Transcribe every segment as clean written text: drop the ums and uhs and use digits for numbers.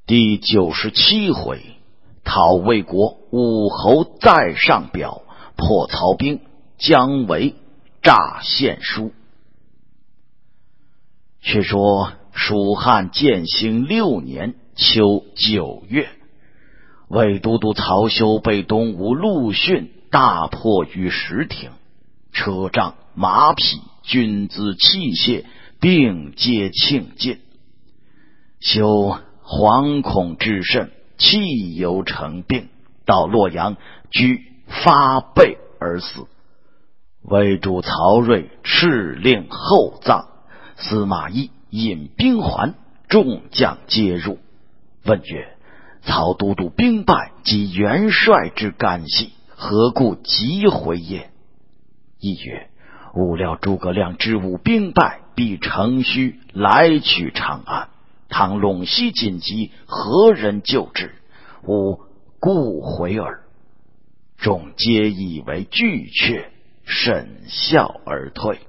第97回，讨魏国武侯再上表，破曹兵姜维诈献书。却说蜀汉建兴6年秋9月，魏都督曹休被东吴陆逊大破于石亭，车仗、马匹、军资、器械并皆倾尽。休惶恐至甚，气忧成病，到洛阳居发背而死。魏主曹睿敕令厚葬，司马懿引兵还，众将皆入，问曰：曹都督兵败，及元帅之干系，何故急回也？懿曰：吾料诸葛亮之武兵败，必乘虚来取长安，倘陇西紧急，何人救之？吾故回耳。众皆以为巨阙，甚笑而退。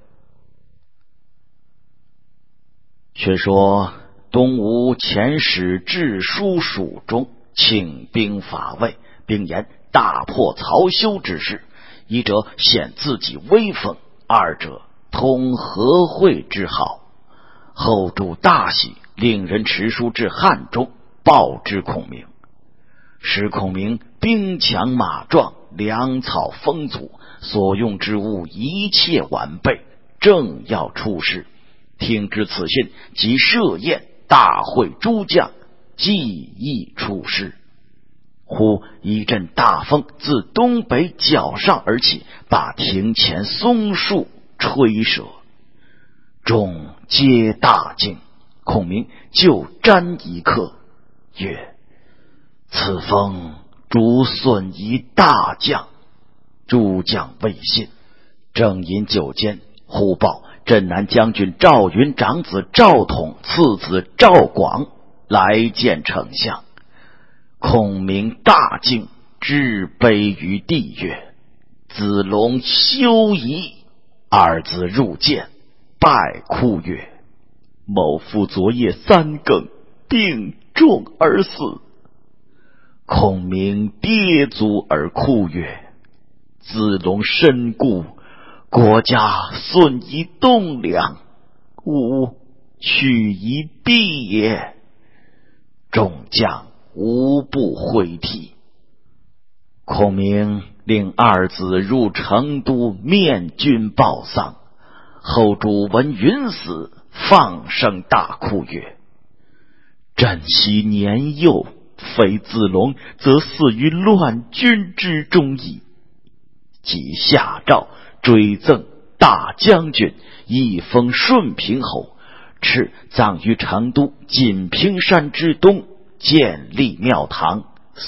却说东吴遣使致书蜀中，请兵伐魏，并言大破曹休之事，一者显自己威风，二者通和会之好。后主大喜，令人持书至汉中，报之孔明。使孔明兵强马壮，粮草丰足，所用之物一切完备，正要出师。听知此信，即设宴大会诸将，计议出师。忽一阵大风自东北角上而起，把庭前松树吹折，众皆大惊。孔明就瞻一刻，曰：此风主损夷大将。诸将未信，正饮酒间，忽报镇南将军赵云长子赵统次子赵广来见丞相。孔明大惊，置杯于地，曰：子龙休矣。二子入见，拜哭曰：某父昨夜3更，病重而死。孔明跌足而哭曰：子龙身故，国家损夷栋梁，吾取夷必也。众将无不挥涕。孔明令二子入成都面君报丧。后主闻云死，放声大哭曰：朕昔年幼，非子龙，则死于乱军之中矣。即下诏追赠大将军，一封顺平侯，敕葬于成都锦屏山之东，建立庙堂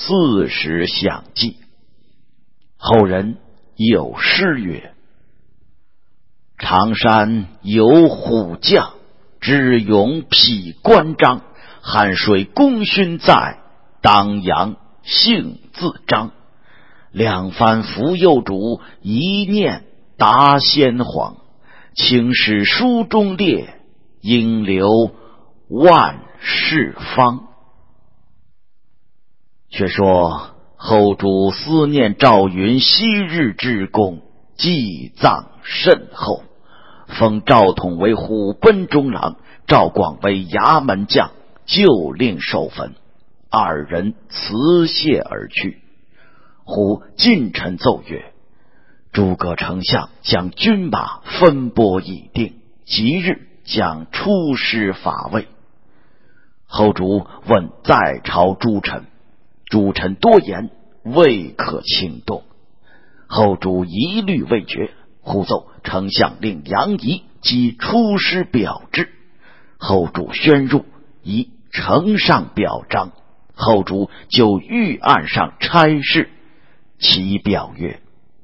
，40享祭。后人有诗曰：常山有虎将，智勇匹关张。汉水功勋在，当阳姓自彰。两番扶幼主，一念达先皇。青史书中列，应留万世芳。却说后主思念赵云昔日之功，祭葬甚厚，封赵统为虎贲中郎，赵广为衙门将，就令授坟。二人辞谢而去。忽近臣奏曰：诸葛丞相将军马分拨已定，即日将出师伐魏。后主问在朝诸臣，诸臣多言，未可轻动。后主一虑未决，忽奏丞相令杨仪即出师表至。后主宣入，以呈上表彰。后主就御案上差事，其表曰：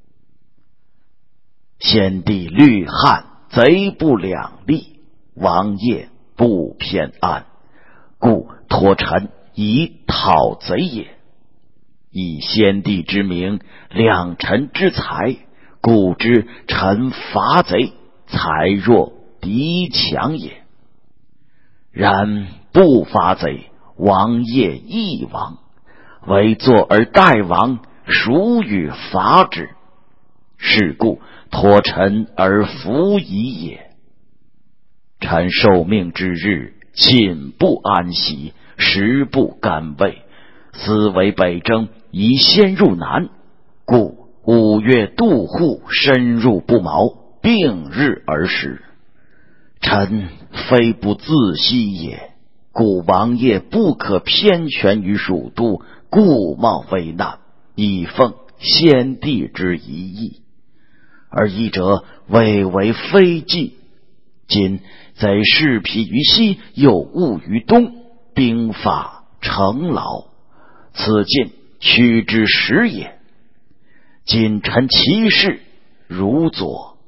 先帝虑汉，贼不两立，王业不偏安，故托臣以讨贼也。以先帝之名，两臣之才，故知臣伐贼，才弱敌强也。然不伐贼， 王业亦亡，唯坐而待亡，孰与伐之？是故托臣而服矣也。臣受命之日，寝不安息，食不甘味，思为北征宜先入南，故5月渡户，深入不毛，并日而食。臣非不自惜也，故王业不可偏权于蜀都，故冒为难，以奉先帝之遗意。而一者未为非计，今贼势疲于西，又误于东，兵法成劳，此尽屈之时也。今臣其事如左。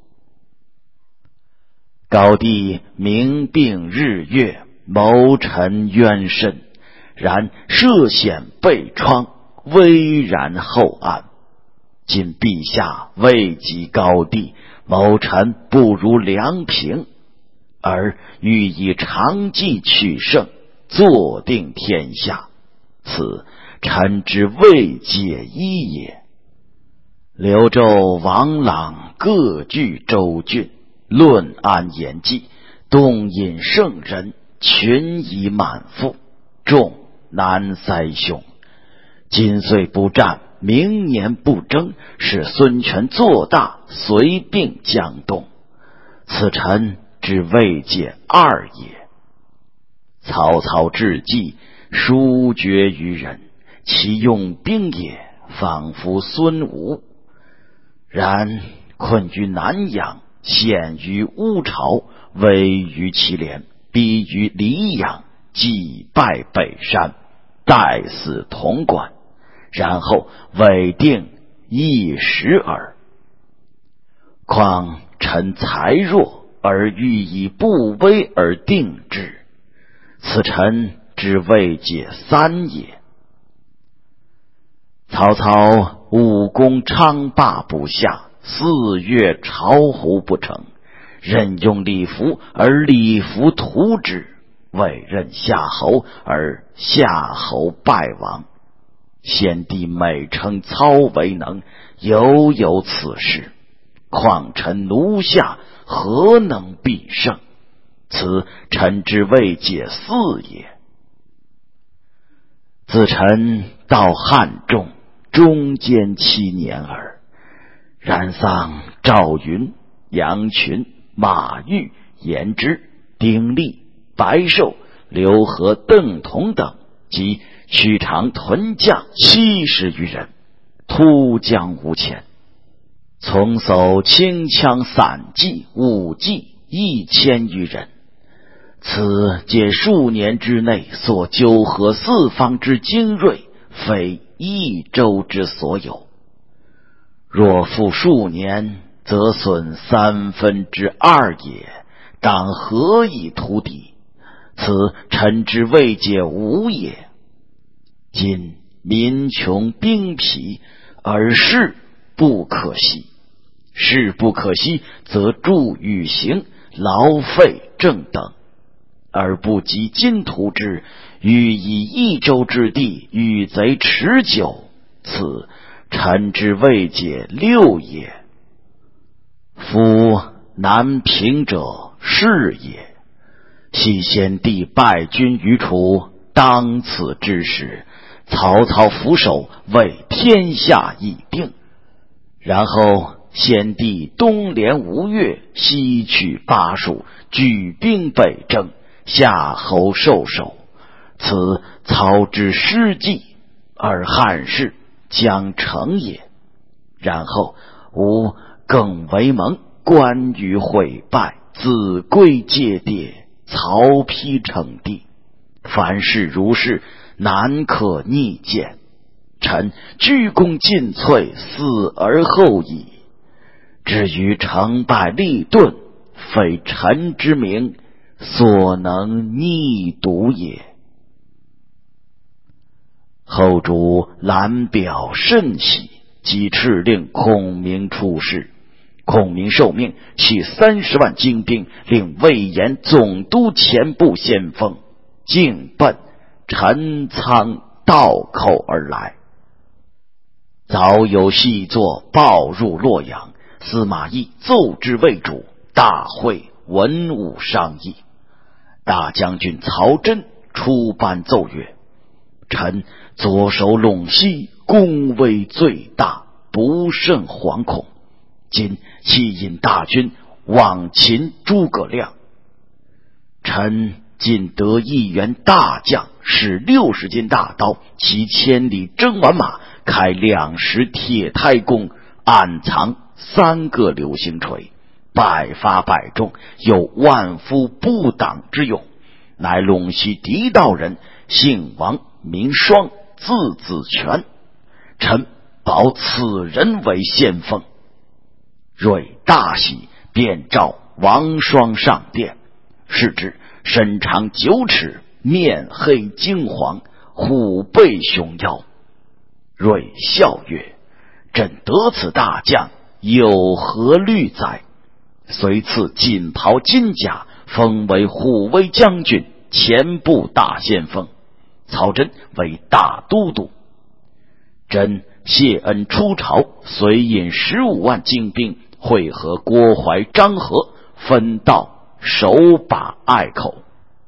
高帝明并日月，谋臣冤甚，然涉险背疮，危然后安。今陛下位极高帝，谋臣不如梁平，而欲以长计取胜，坐定天下，此臣之未解一也。刘纣、王朗各据州郡，论安言计，动引圣人，群以满腹，众难塞胸。今岁不战，明年不争，使孙权做大，随并江东，此臣之未解二也。曹操治计，殊绝于人，其用兵也，仿佛孙吴。然困于南阳，陷于乌巢，危于祁连，逼于黎阳，击败北山，待死潼关，然后委定一时耳。况臣才弱，而欲以不威而定之，此臣之未解三也。曹操武功昌霸不下，4月巢湖不成，任用李福，而李福屠之，委任夏侯，而夏侯败亡。先帝每称操为能，犹有此事，况臣奴下，何能必胜？此臣之未解4也。自臣到汉中，中间7年耳。然丧赵云、杨群、马玉、颜之、丁力、白寿、刘和、邓同等，及许长屯将70余人，突将无前。从叟轻枪散骑、武骑1000余人，此皆数年之内所纠合四方之精锐，非一州之所有。若复数年，则损2/3也，当何以图敌？此臣之未解无也。今民穷兵疲，而事不可息。事不可息，则助与行，劳费正等，而不及今图之，欲以一州之地与贼持久，此臣之未解6也。夫南平者是也。系先帝败军于楚，当此之时，曹操俯首，为天下已定。然后先帝东连吴越，西取巴蜀，举兵北征，夏侯受首，此操之失计，而汉室将成也。然后吾更为盟，关羽毁败，子规皆跌，曹丕称帝，凡事如是，难可逆见。臣鞠躬尽瘁，死而后已。至于成败利钝，非臣之名所能逆睹也。后主览表甚喜，即敕令孔明出仕。孔明受命，起30万精兵，令魏延总督前部先锋，径奔陈仓倒寇而来。早有细作报入洛阳，司马懿奏之魏主，大会文武商议。大将军曹真出班奏曰：臣左守陇西，功威最大，不胜惶恐。今弃引大军往擒诸葛亮，臣仅得一员大将，使60斤大刀，骑千里征完马，开20铁胎弓，暗藏3个流星锤，百发百中，有万夫不挡之勇，乃陇西狄道人，姓王名双，字子权。臣保此人为先锋。睿大喜，便召王双上殿。是之身长9尺，面黑金黄，虎背熊腰。睿笑曰：朕得此大将，有何虑哉？遂赐锦袍金甲，封为虎威将军、前部大先锋。曹真为大都督。朕谢恩出朝，遂引15万精兵，会合郭淮、张合，分道守把隘口。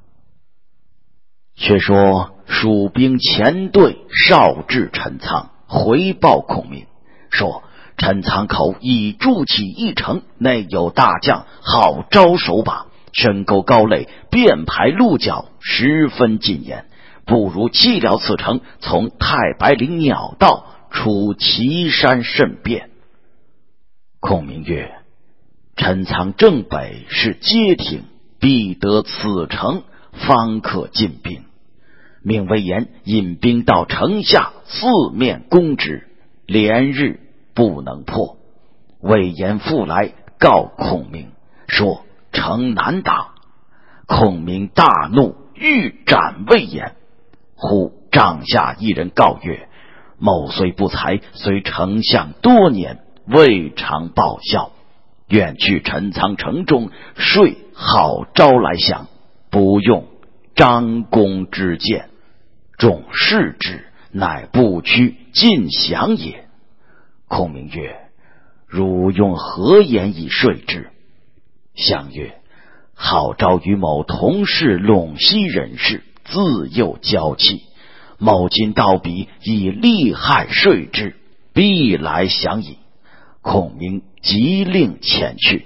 却说蜀兵前队少至陈仓，回报孔明说，陈仓口已筑起一城，内有大将号召守把，深沟高垒，便排鹿角，十分禁严，不如弃了此城，从太白岭鸟道出岐山甚便。孔明曰：陈仓正北是街亭，必得此城，方可进兵。命魏延引兵到城下，四面攻之，连日不能破。魏延复来告孔明说，城难打。孔明大怒，欲斩魏延。忽帐下一人告曰：某虽不才，虽丞相多年，未尝报效，愿去陈仓城中，睡好招来降，不用张公之见。众视之，乃不屈尽降也。孔明曰：汝用何言以说之？相曰：郝昭与某同是陇西人士，自幼交气，某今到彼，以利害说之，必来降矣。孔明即令前去。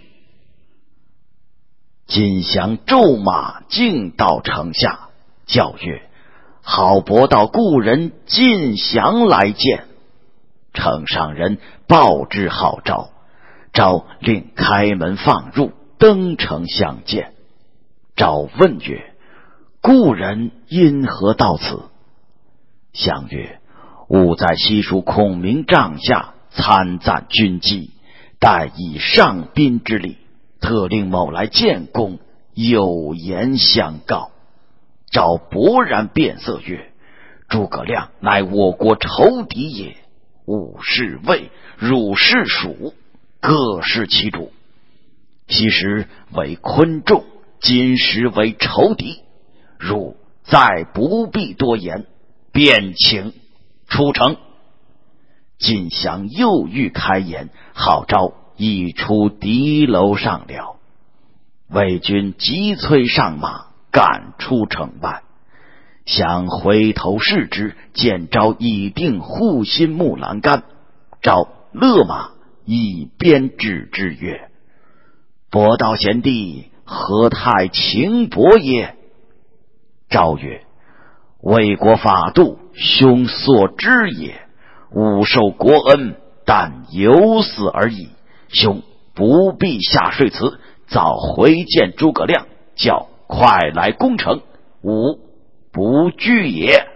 锦降骤马径到城下，叫曰：郝伯道故人进降来见。城上人报之郝昭，昭令开门放入，登城相见。昭问曰：故人因何到此？相曰：吾在西蜀孔明帐下参赞军机，待以上宾之礼，特令某来见公，有言相告。昭勃然变色曰：诸葛亮乃我国仇敌也，吾是魏，汝是蜀，各是其主。昔时为昆仲，今时为仇敌，汝再不必多言，便请出城。锦降又欲开言，郝昭已出敌楼上了。魏军急催上马，赶出城外。想回头视之，见昭已定护心木栏杆。昭勒马一鞭指之曰：伯道贤弟，何太轻薄也？昭曰：魏国法度，兄所知也。吾受国恩，但有死而已。兄不必下说辞，早回见诸葛亮，叫快来攻城，吾不惧也。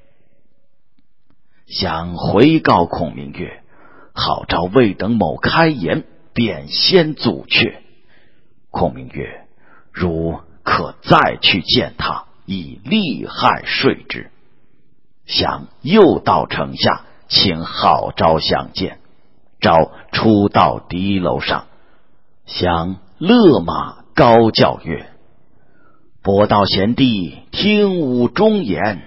想回告孔明曰：郝昭未等某开言，便先阻却。孔明曰：汝可再去见他，以利害说之。想又到城下，请郝昭相见。昭出到敌楼上，想勒马高叫曰：伯道贤弟，听吾忠言，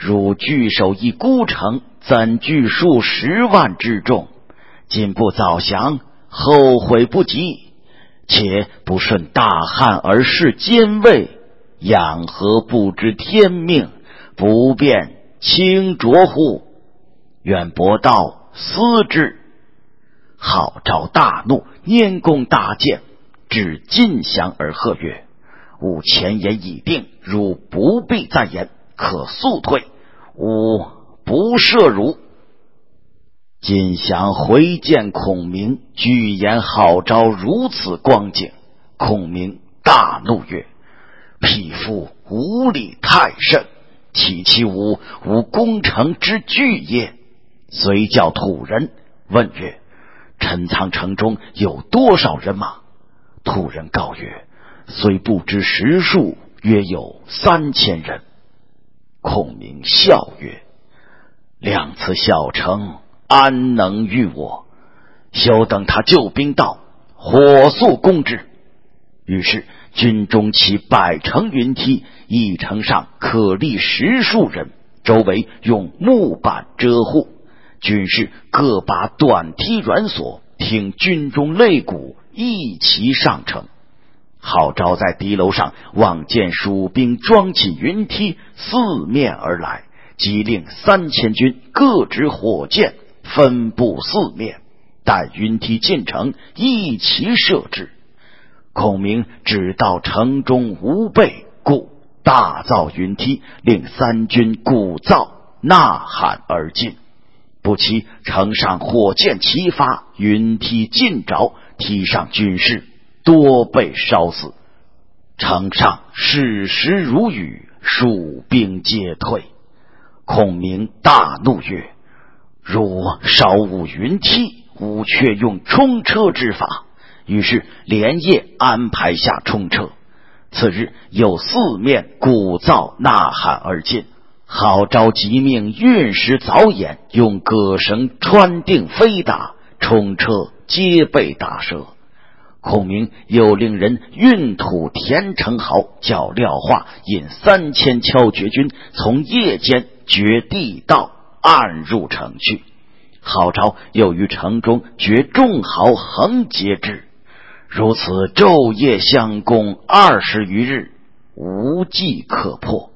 汝据守一孤城，怎惧数十万之众？今不早降，后悔不及。且不顺大汉而事奸魏，养何不知天命？不便轻浊乎？愿伯道思之。号召大怒，拈弓搭箭，至晋降而喝曰：吾前言已定，汝不必再言，可速退，吾不赦汝。晋降回见孔明，具言号召如此光景。孔明大怒曰：匹夫无礼太甚，岂其无攻城之惧也？遂叫土人问曰：陈仓城中有多少人马？土人告曰：虽不知实数，约有3000人。孔明笑曰：量此小城，安能御我？休等他救兵到，火速攻之。于是军中起100乘云梯，一城上可立10数人，周围用木板遮护。军士各把短梯软锁，听军中擂鼓，一齐上城。号召在敌楼上望见蜀兵装起云梯，四面而来，即令3000军各执火箭，分布四面，待云梯进城，一齐射之。孔明只道城中无备，故大造云梯，令三军鼓噪呐喊而进。不期城上火箭齐发，云梯尽着，梯上军士多被烧死。城上矢石如雨，蜀兵皆退。孔明大怒曰：汝烧吾云梯，吾却用冲车之法。于是连夜安排下冲车。次日有四面鼓噪呐喊而进。号召即命运石凿眼，用戈绳穿定飞打，冲车皆被打折。孔明又令人运土填城壕，叫廖化引3000敲掘军从夜间掘地道，暗入城去。号召又于城中掘众壕，横截之。如此昼夜相攻20余日，无计可破。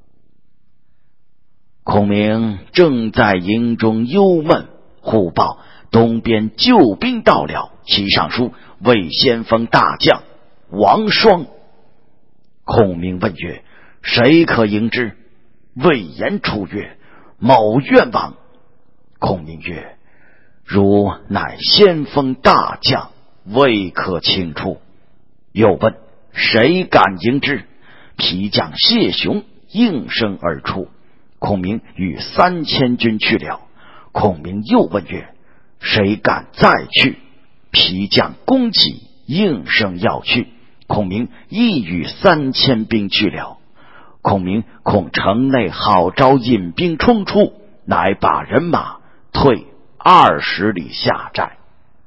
孔明正在营中忧闷，忽报东边救兵到了，其上书魏先锋大将王双。孔明问曰：谁可迎之？魏延出曰：某愿往。孔明曰：汝乃先锋大将，未可轻出。又问：谁敢迎之？皮将谢雄应声而出。孔明与3000军去了。孔明又问曰：谁敢再去？皮将弓起应声要去。孔明亦与3000兵去了。孔明恐城内号召引兵冲出，乃把人马退20里下寨。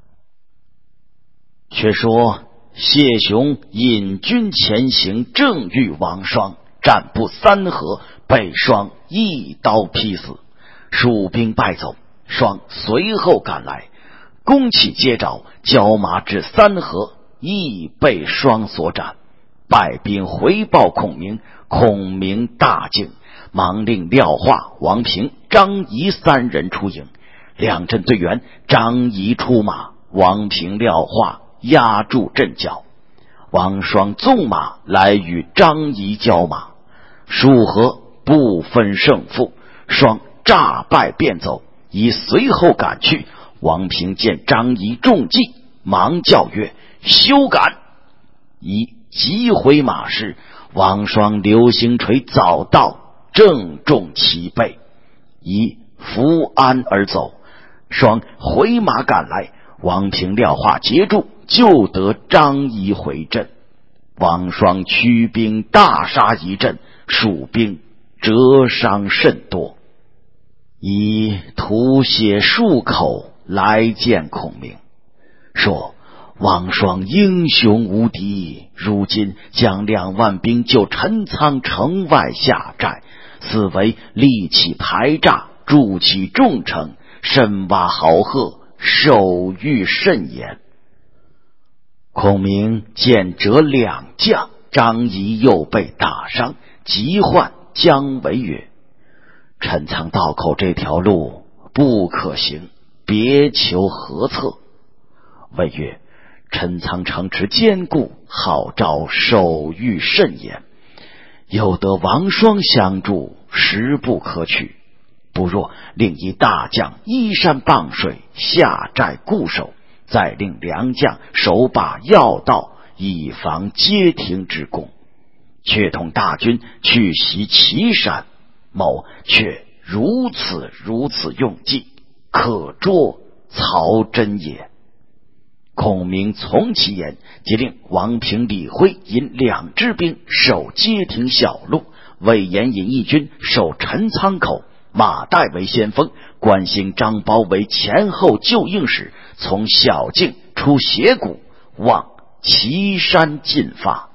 却说谢雄引军前行，正遇王双，战不3合，被双一刀劈死。蜀兵败走，双随后赶来，弓起接着，交马至3合，亦被双所斩。败兵回报孔明，孔明大惊，忙令廖化、王平、张仪3人出营。两阵队员，张仪出马，王平、廖化压住阵脚。王双纵马来与张仪交马，数合不分胜负，双诈败便走，仪随后赶去。王平见张仪中计，忙叫曰：休赶！仪急回马时，王双流星锤早到，正中其背，仪扶鞍而走。双回马赶来，王平、廖化截住，救得张仪回阵。王双驱兵大杀一阵，蜀兵折伤甚多。仪吐血数口来见孔明，说： 王双英雄无敌，如今将2万兵就陈仓城外下寨，此为立起排栅，筑起重城，深挖豪贺，手谕甚严。孔明见折2将，张仪又被打伤，急唤姜维曰：陈仓道口这条路不可行，别求何策？谓曰：陈仓城池坚固，号召手谕甚严，有得王双相助，实不可取。不若令一大将依山傍水，下寨固守，再令良将守把要道，以防街亭之攻。却同大军去袭岐山，某却如此用计，可捉曹真也。孔明从其言，即令王平、李辉引2支兵守街亭小路，魏延引一军守陈仓口，马岱为先锋，关兴、张苞为前后救应使，从小径出斜谷，往岐山进发。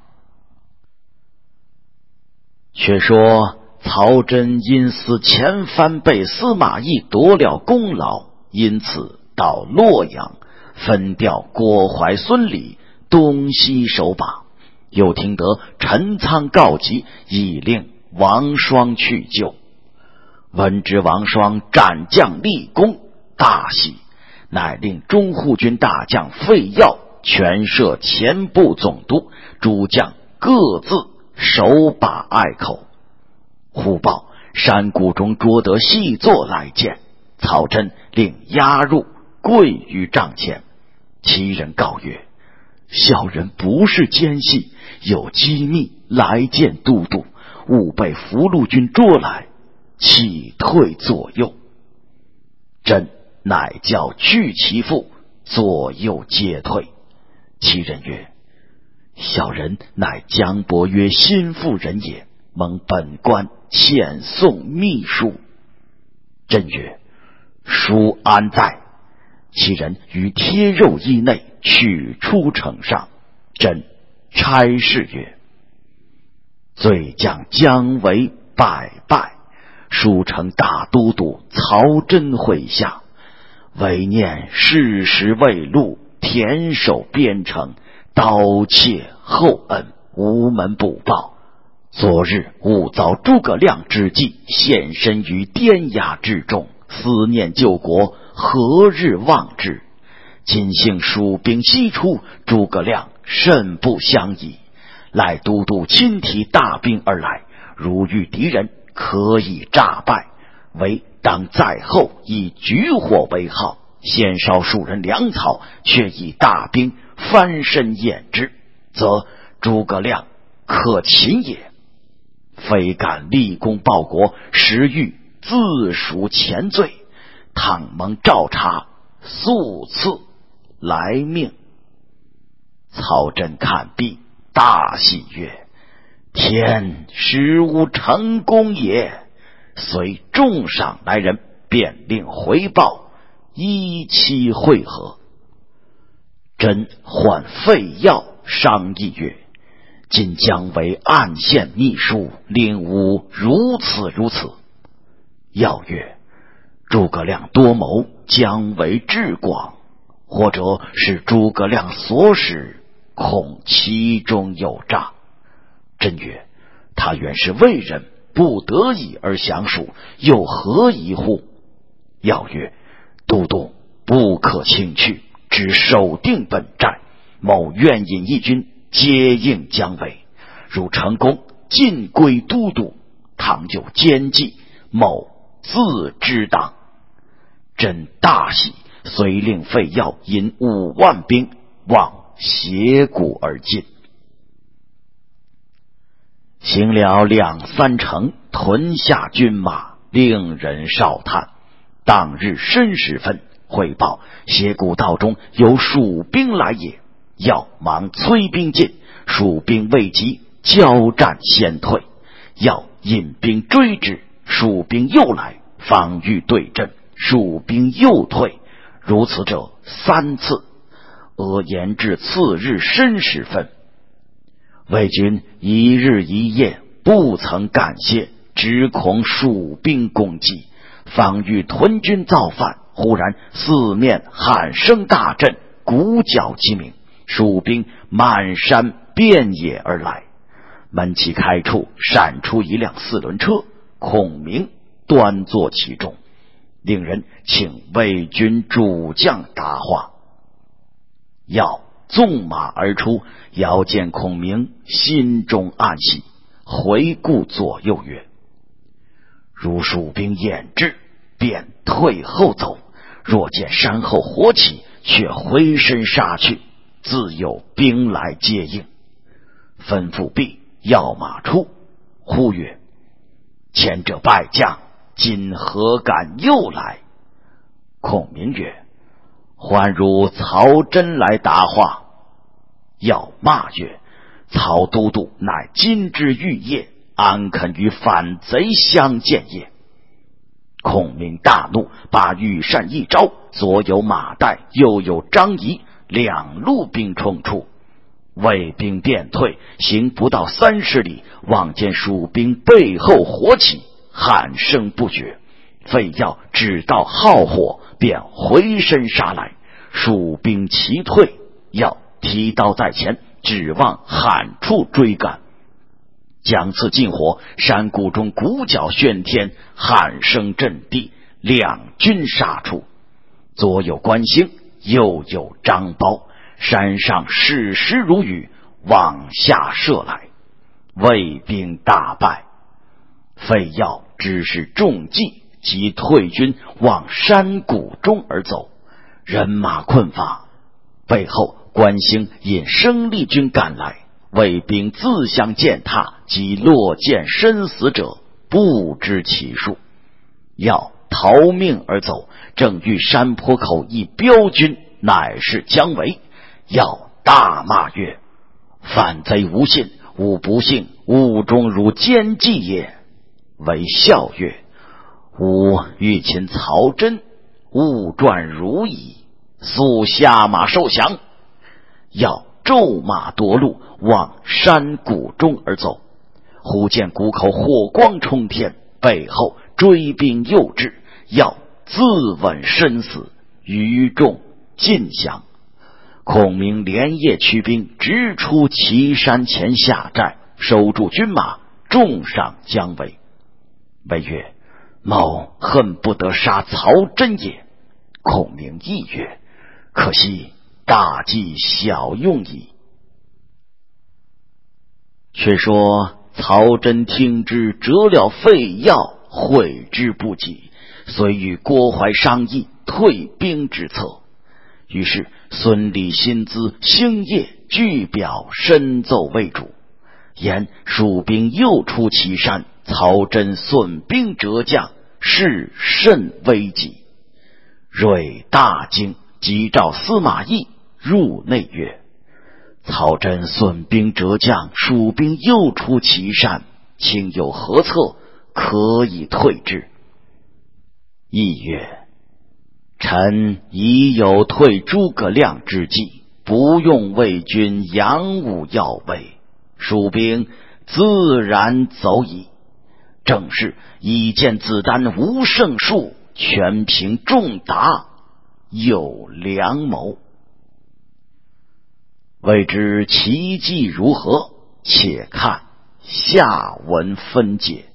却说曹真因思前番被司马懿夺了功劳，因此到洛阳，分调郭淮、孙礼东西守把。又听得陈仓告急，已令王双去救。闻知王双斩将立功，大喜，乃令中护军大将费耀全摄前部总督，诸将各自守把隘口。忽报山谷中捉得细作来见，曹真令押入，跪于帐前。其人告曰：小人不是奸细，有机密来见都督，误被俘虏军捉来，弃退左右。真乃叫去其父，左右皆退。其人曰：小人乃姜伯约心腹人也，蒙本官遣送密书。真曰：书安在？其人于贴肉衣内取出呈上。真差事曰：罪将姜维拜，书呈大都督曹真麾下，唯念事时未露，田守边城，刀切厚恩，无门不报。昨日误遭诸葛亮之计，现身于颠崖之中，思念救国，何日忘之？今幸蜀兵西出，诸葛亮甚不相宜，赖都督亲提大兵而来，如遇敌人，可以诈败，唯当在后以举火为号，先烧数人粮草，却以大兵翻身掩之，则诸葛亮可擒也。非敢立功报国，实欲自赎前罪，倘蒙诏察，速赐来命。曹真看毕，大喜曰：天使吾成功也！遂重赏来人，便令回报，依期会合。真唤费耀商议曰：今姜维暗献密书，令吾如此。耀曰：诸葛亮多谋，姜维智广，或者是诸葛亮所使，恐其中有诈。真曰：他原是魏人，不得已而降蜀，又何疑乎？耀曰：都督不可轻去，只守定本寨，某愿引一军接应姜维，如成功，尽归都督；倘有奸计，某自知当。真大喜，遂令费耀引5万兵往斜谷而进。行了2、3城，屯下军马，令人哨探。当日申时分，汇报斜谷道中有蜀兵来也，要忙催兵进，蜀兵未及，交战先退。要引兵追之，蜀兵又来，方欲对阵，蜀兵又退，如此者3次。 俄延至次日申时分，魏军一日一夜不曾感谢，只恐蜀兵攻击，方欲屯军造反，忽然四面喊声大震，鼓角齐鸣，蜀兵满山遍野而来。门旗开处，闪出一辆4轮车，孔明端坐其中，令人请魏军主将答话。要纵马而出，遥见孔明，心中暗喜，回顾左右曰：如蜀兵掩至，便退后走，若见山后火起，却回身杀去，自有兵来接应。吩咐毕，要马出，呼曰：前者败将，今何敢又来？孔明曰：还如曹真来答话。要骂曰：曹都督乃金枝玉叶，安肯与反贼相见也？孔明大怒，把羽扇一招，左有马岱，右有张仪，两路兵冲出，魏兵便退，行不到30里，望见蜀兵背后火起，喊声不绝。费耀只道号火，便回身杀来，蜀兵齐退，要提刀在前，指望喊处追赶。将次进火，山谷中鼓角喧天，喊声震地，两军杀出。左有关兴，右有张苞，山上矢石如雨，往下射来，魏兵大败。费耀只是中计，即退军往山谷中而走，人马困乏。背后关兴引生力军赶来，魏兵自相践踏，及落剑身死者不知其数。要逃命而走，正遇山坡口一彪军，乃是姜维。要大骂曰：反贼无信，吾不信，吾中如奸计也。为笑曰：吾欲擒曹真，误传如矣，速下马受降。要骤马夺路，往山谷中而走，忽见谷口火光冲天，背后追兵又至，要自刎身死，余众尽降。孔明连夜驱兵，直出岐山前下寨，收住军马，重赏姜维。谓曰：某恨不得杀曹真也。孔明亦曰：可惜大计小用矣。却说曹真听之，折了费耀，悔之不及，遂与郭淮商议退兵之策。于是孙礼、辛资、星夜据表深奏魏主，言蜀兵又出岐山，曹真损兵折将，事甚危急。蕊大惊，急召司马懿入内曰：曹真损兵折将，蜀兵又出岐山，卿有何策可以退之？懿曰：臣已有退诸葛亮之计，不用魏军扬武耀威，蜀兵自然走矣。正是以见子丹无胜数，全凭仲达有良谋。未知其计如何，且看下文分解。